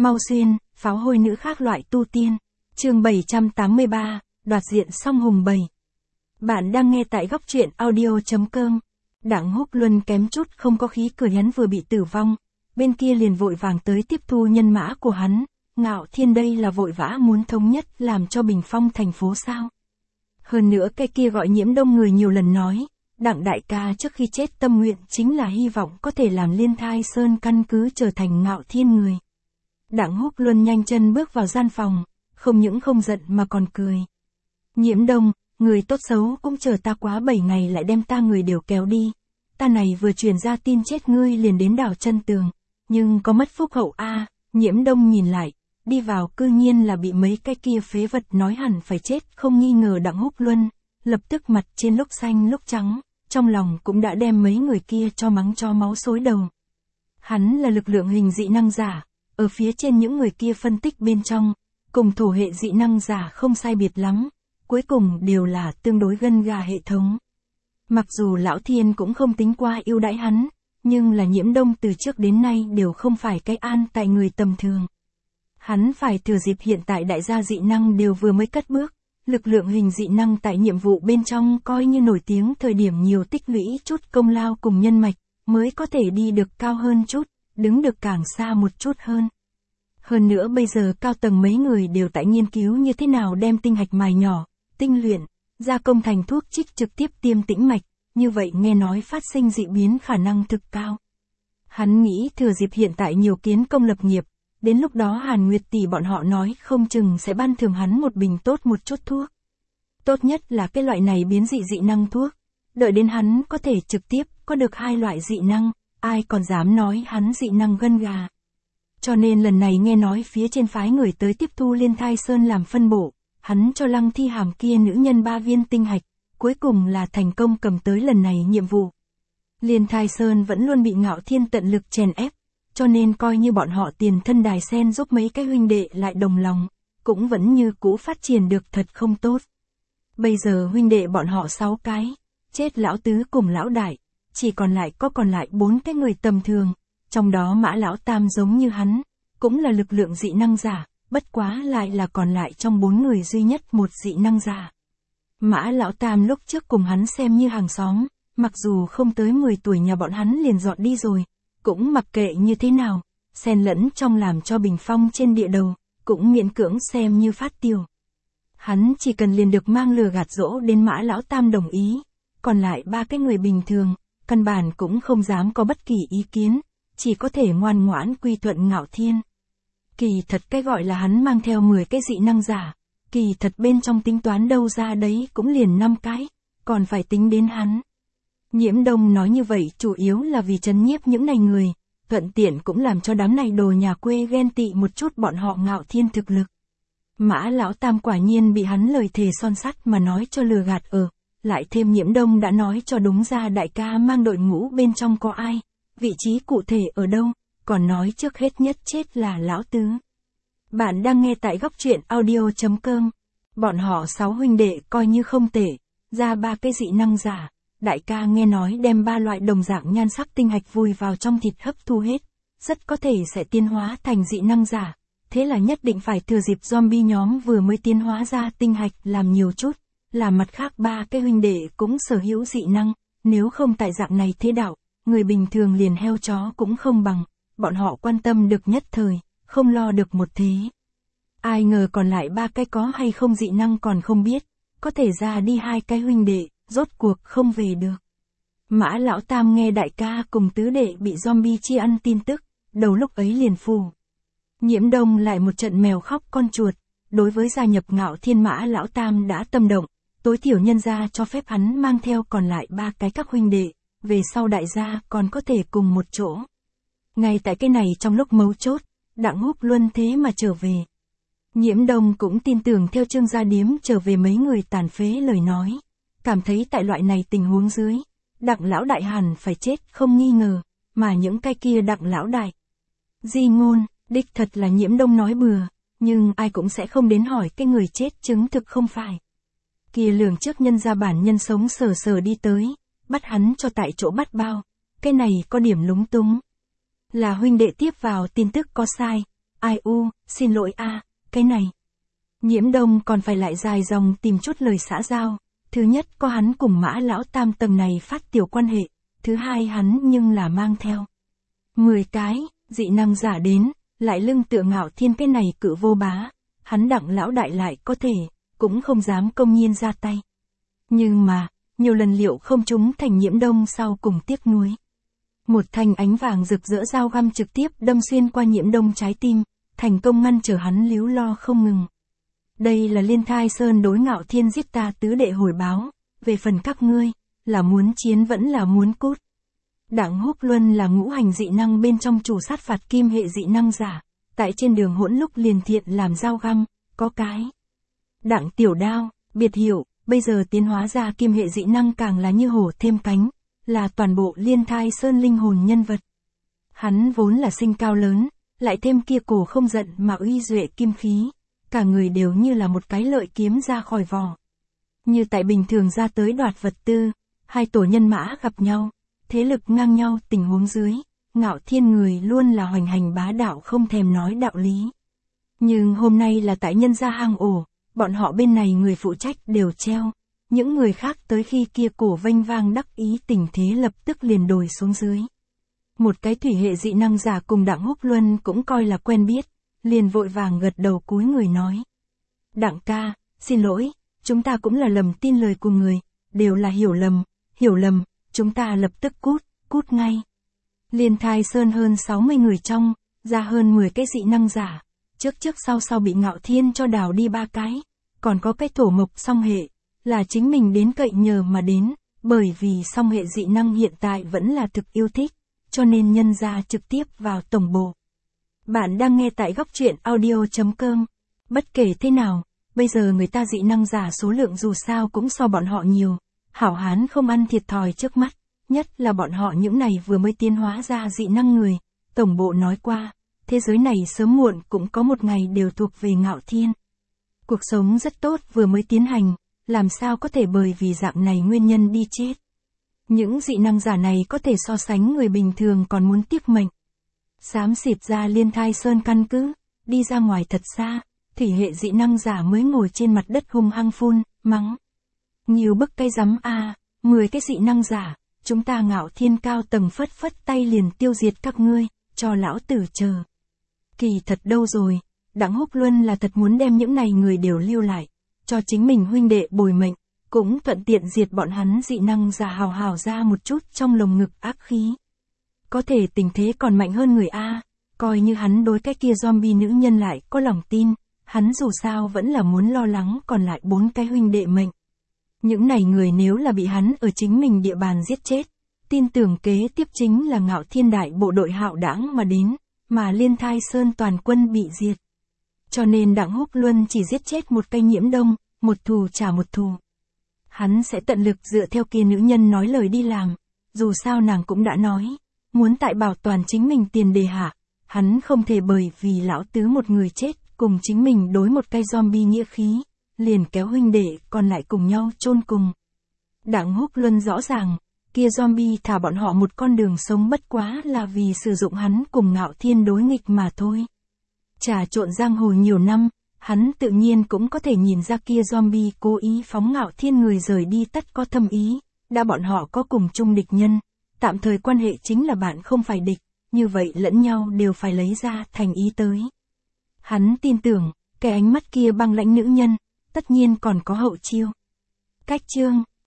Mau Xuyên, pháo hôi nữ khác loại tu tiên. Chương 783, đoạt diện song hùng 7. Bạn đang nghe tại góc truyện audio.com. Đặng Húc Luân kém chút không có khí cười, hắn vừa bị tử vong, bên kia liền vội vàng tới tiếp thu nhân mã của hắn. Ngạo Thiên đây là vội vã muốn thống nhất làm cho bình phong thành phố sao? Hơn nữa cái kia gọi Nhiễm Đông người nhiều lần nói, Đặng đại ca trước khi chết tâm nguyện chính là hy vọng có thể làm Liên Thai Sơn căn cứ trở thành Ngạo Thiên người. Đặng Húc Luân nhanh chân bước vào gian phòng, không những không giận mà còn cười. Nhiễm Đông, người tốt xấu cũng chờ ta quá 7 ngày lại đem ta người đều kéo đi. Ta này vừa truyền ra tin chết ngươi liền đến đảo chân tường, nhưng có mất phúc hậu a. Nhiễm Đông nhìn lại, đi vào cư nhiên là bị mấy cái kia phế vật nói hẳn phải chết không nghi ngờ. Đặng Húc Luân lập tức mặt trên lúc xanh lúc trắng, trong lòng cũng đã đem mấy người kia cho mắng cho máu xối đầu. Hắn là lực lượng hình dị năng giả, ở phía trên những người kia phân tích bên trong, cùng thổ hệ dị năng giả không sai biệt lắm, cuối cùng đều là tương đối gân gà hệ thống. Mặc dù Lão Thiên cũng không tính qua ưu đãi hắn, nhưng là Nhiễm Đông từ trước đến nay đều không phải cái an tại người tầm thường. Hắn phải thừa dịp hiện tại đại gia dị năng đều vừa mới cất bước, lực lượng hình dị năng tại nhiệm vụ bên trong coi như nổi tiếng thời điểm nhiều tích lũy chút công lao cùng nhân mạch, mới có thể đi được cao hơn chút, đứng được càng xa một chút hơn. Hơn nữa bây giờ cao tầng mấy người đều tại nghiên cứu như thế nào đem tinh hạch mài nhỏ, tinh luyện, gia công thành thuốc trích trực tiếp tiêm tĩnh mạch, như vậy nghe nói phát sinh dị biến khả năng thực cao. Hắn nghĩ thừa dịp hiện tại nhiều kiến công lập nghiệp, đến lúc đó Hàn Nguyệt tỷ bọn họ nói không chừng sẽ ban thưởng hắn một bình tốt một chút thuốc. Tốt nhất là cái loại này biến dị dị năng thuốc, đợi đến hắn có thể trực tiếp có được hai loại dị năng, ai còn dám nói hắn dị năng gân gà. Cho nên lần này nghe nói phía trên phái người tới tiếp thu Liên Thai Sơn làm phân bổ, hắn cho Lăng Thi Hàm kia nữ nhân 3 viên tinh hạch, cuối cùng là thành công cầm tới lần này nhiệm vụ. Liên Thai Sơn vẫn luôn bị Ngạo Thiên tận lực chèn ép, cho nên coi như bọn họ tiền thân đài sen giúp mấy cái huynh đệ lại đồng lòng, cũng vẫn như cũ phát triển được thật không tốt. Bây giờ huynh đệ bọn họ 6 cái, chết lão tứ cùng lão đại, chỉ còn lại 4 cái người tầm thường, trong đó Mã lão tam giống như hắn, cũng là lực lượng dị năng giả, bất quá lại là còn lại trong 4 người duy nhất một dị năng giả. Mã lão tam lúc trước cùng hắn xem như hàng xóm, mặc dù không tới 10 tuổi nhà bọn hắn liền dọn đi rồi, cũng mặc kệ như thế nào, xen lẫn trong làm cho bình phong trên địa đầu, cũng miễn cưỡng xem như phát tiểu. Hắn chỉ cần liền được mang lừa gạt dỗ đến Mã lão tam đồng ý, còn lại 3 cái người bình thường, căn bản cũng không dám có bất kỳ ý kiến, chỉ có thể ngoan ngoãn quy thuận Ngạo Thiên. Kỳ thật cái gọi là hắn mang theo 10 cái dị năng giả, kỳ thật bên trong tính toán đâu ra đấy cũng liền 5 cái, còn phải tính đến hắn. Nhiễm Đông nói như vậy chủ yếu là vì trấn nhiếp những này người, thuận tiện cũng làm cho đám này đồ nhà quê ghen tị một chút bọn họ Ngạo Thiên thực lực. Mã lão tam quả nhiên bị hắn lời thề son sắt mà nói cho lừa gạt lại thêm Nhiễm Đông đã nói cho đúng ra đại ca mang đội ngũ bên trong có ai, vị trí cụ thể ở đâu, còn nói trước hết nhất chết là lão tứ. Bạn đang nghe tại góc truyện audio.com. Bọn họ 6 huynh đệ coi như không tệ, ra 3 cái dị năng giả, đại ca nghe nói đem 3 loại đồng dạng nhan sắc tinh hạch vùi vào trong thịt hấp thu hết, rất có thể sẽ tiến hóa thành dị năng giả, thế là nhất định phải thừa dịp zombie nhóm vừa mới tiến hóa ra tinh hạch làm nhiều chút, là mặt khác 3 cái huynh đệ cũng sở hữu dị năng, nếu không tại dạng này thế đạo, người bình thường liền heo chó cũng không bằng, bọn họ quan tâm được nhất thời, không lo được một thế. Ai ngờ còn lại 3 cái có hay không dị năng còn không biết, có thể ra đi 2 cái huynh đệ, rốt cuộc không về được. Mã lão tam nghe đại ca cùng tứ đệ bị zombie chia ăn tin tức, đầu lúc ấy liền phù. Nhiễm Đông lại một trận mèo khóc con chuột, đối với gia nhập Ngạo Thiên Mã lão tam đã tâm động, tối thiểu nhân gia cho phép hắn mang theo còn lại 3 cái các huynh đệ, về sau đại gia còn có thể cùng một chỗ. Ngay tại cái này trong lúc mấu chốt, Đặng Húc Luân thế mà trở về. Nhiễm Đông cũng tin tưởng theo Trương Gia Điếm trở về mấy người tàn phế lời nói, cảm thấy tại loại này tình huống dưới, Đặng lão đại hẳn phải chết không nghi ngờ, mà những cái kia Đặng lão đại. Di ngôn, đích thật là Nhiễm Đông nói bừa, nhưng ai cũng sẽ không đến hỏi cái người chết chứng thực không phải. Kia lường trước nhân gia bản nhân sống sờ sờ đi tới, bắt hắn cho tại chỗ bắt bao, cái này có điểm lúng túng. Là huynh đệ tiếp vào tin tức có sai, Ai u, xin lỗi a, cái này. Nhiễm Đông còn phải lại dài dòng tìm chút lời xã giao. Thứ nhất có hắn cùng Mã lão tam tầng này phát tiểu quan hệ. Thứ hai hắn nhưng là mang theo 10 cái, dị năng giả đến, lại lưng tựa Ngạo Thiên cái này cự vô bá. Hắn Đặng lão đại lại có thể, cũng không dám công nhiên ra tay. Nhưng mà, nhiều lần liệu không trúng thành Nhiễm Đông sau cùng tiếc nuối. Một thanh ánh vàng rực rỡ dao găm trực tiếp đâm xuyên qua Nhiễm Đông trái tim, thành công ngăn trở hắn líu lo không ngừng. Đây là Liên Thai Sơn đối Ngạo Thiên giết ta tứ đệ hồi báo, về phần các ngươi, là muốn chiến vẫn là muốn cút. Đặng Húc Luân là ngũ hành dị năng bên trong chủ sát phạt kim hệ dị năng giả, tại trên đường hỗn lúc liền thiện làm dao găm, có cái. Đặng tiểu đao, biệt hiệu, bây giờ tiến hóa ra kim hệ dị năng càng là như hổ thêm cánh, là toàn bộ Liên Thai Sơn linh hồn nhân vật. Hắn vốn là sinh cao lớn, lại thêm kia cổ không giận mà uy duệ kim khí, cả người đều như là một cái lợi kiếm ra khỏi vỏ. Như tại bình thường ra tới đoạt vật tư, hai tổ nhân mã gặp nhau, thế lực ngang nhau tình huống dưới, Ngạo Thiên người luôn là hoành hành bá đạo không thèm nói đạo lý. Nhưng hôm nay là tại nhân gia hang ổ, bọn họ bên này người phụ trách đều treo, những người khác tới khi kia cổ vênh vang đắc ý tình thế lập tức liền đồi xuống dưới. Một cái thủy hệ dị năng giả cùng Đặng Húc Luân cũng coi là quen biết, liền vội vàng gật đầu cúi người nói. Đặng ca, xin lỗi, chúng ta cũng là lầm tin lời của người, đều là hiểu lầm, chúng ta lập tức cút ngay. Liên Thai Sơn hơn 60 người trong, ra hơn 10 cái dị năng giả, trước sau bị Ngạo Thiên cho đào đi 3 cái, còn có cái thổ mộc song hệ, là chính mình đến cậy nhờ mà đến, bởi vì song hệ dị năng hiện tại vẫn là thực yêu thích, cho nên nhân ra trực tiếp vào tổng bộ. Bạn đang nghe tại góc truyện audio.com. Bất kể thế nào, bây giờ người ta dị năng giả số lượng dù sao cũng so bọn họ nhiều, hảo hán không ăn thiệt thòi trước mắt, nhất là bọn họ những này vừa mới tiến hóa ra dị năng người. Tổng bộ nói qua, thế giới này sớm muộn cũng có một ngày đều thuộc về Ngạo Thiên. Cuộc sống rất tốt vừa mới tiến hành, làm sao có thể bởi vì dạng này nguyên nhân đi chết. Những dị năng giả này có thể so sánh người bình thường còn muốn tiếc mệnh. Xám xịt ra Liên Thai Sơn căn cứ, đi ra ngoài thật xa, thủy hệ dị năng giả mới ngồi trên mặt đất hung hăng phun, mắng. Nhiều bức cây rắm a, 10 cái dị năng giả, chúng ta Ngạo Thiên cao tầng phất tay liền tiêu diệt các ngươi, cho lão tử chờ. Kỳ thật đâu rồi, Đặng Húc Luân là thật muốn đem những này người đều lưu lại, cho chính mình huynh đệ bồi mệnh, cũng thuận tiện diệt bọn hắn dị năng giả hào hào ra một chút trong lồng ngực ác khí. Có thể tình thế còn mạnh hơn người A, coi như hắn đối cái kia zombie nữ nhân lại có lòng tin, hắn dù sao vẫn là muốn lo lắng còn lại 4 cái huynh đệ mệnh. Những này người nếu là bị hắn ở chính mình địa bàn giết chết, tin tưởng kế tiếp chính là Ngạo Thiên đại bộ đội hạo đảng mà đến, mà Liên Thai Sơn toàn quân bị diệt. Cho nên Đặng Húc Luân chỉ giết chết một cây Nhiễm Đông, một thù trả một thù. Hắn sẽ tận lực dựa theo kia nữ nhân nói lời đi làm, dù sao nàng cũng đã nói, muốn tại bảo toàn chính mình tiền đề hạ, hắn không thể bởi vì lão tứ một người chết cùng chính mình đối một cây zombie nghĩa khí, liền kéo huynh đệ còn lại cùng nhau chôn cùng. Đặng Húc Luân rõ ràng, kia zombie thả bọn họ một con đường sống bất quá là vì sử dụng hắn cùng Ngạo Thiên đối nghịch mà thôi. Trà trộn giang hồ nhiều năm, hắn tự nhiên cũng có thể nhìn ra kia zombie cố ý phóng Ngạo Thiên người rời đi tất có thâm ý, đã bọn họ có cùng chung địch nhân, tạm thời quan hệ chính là bạn không phải địch, như vậy lẫn nhau đều phải lấy ra thành ý tới. Hắn tin tưởng, cái ánh mắt kia băng lãnh nữ nhân, tất nhiên còn có hậu chiêu. Cách chương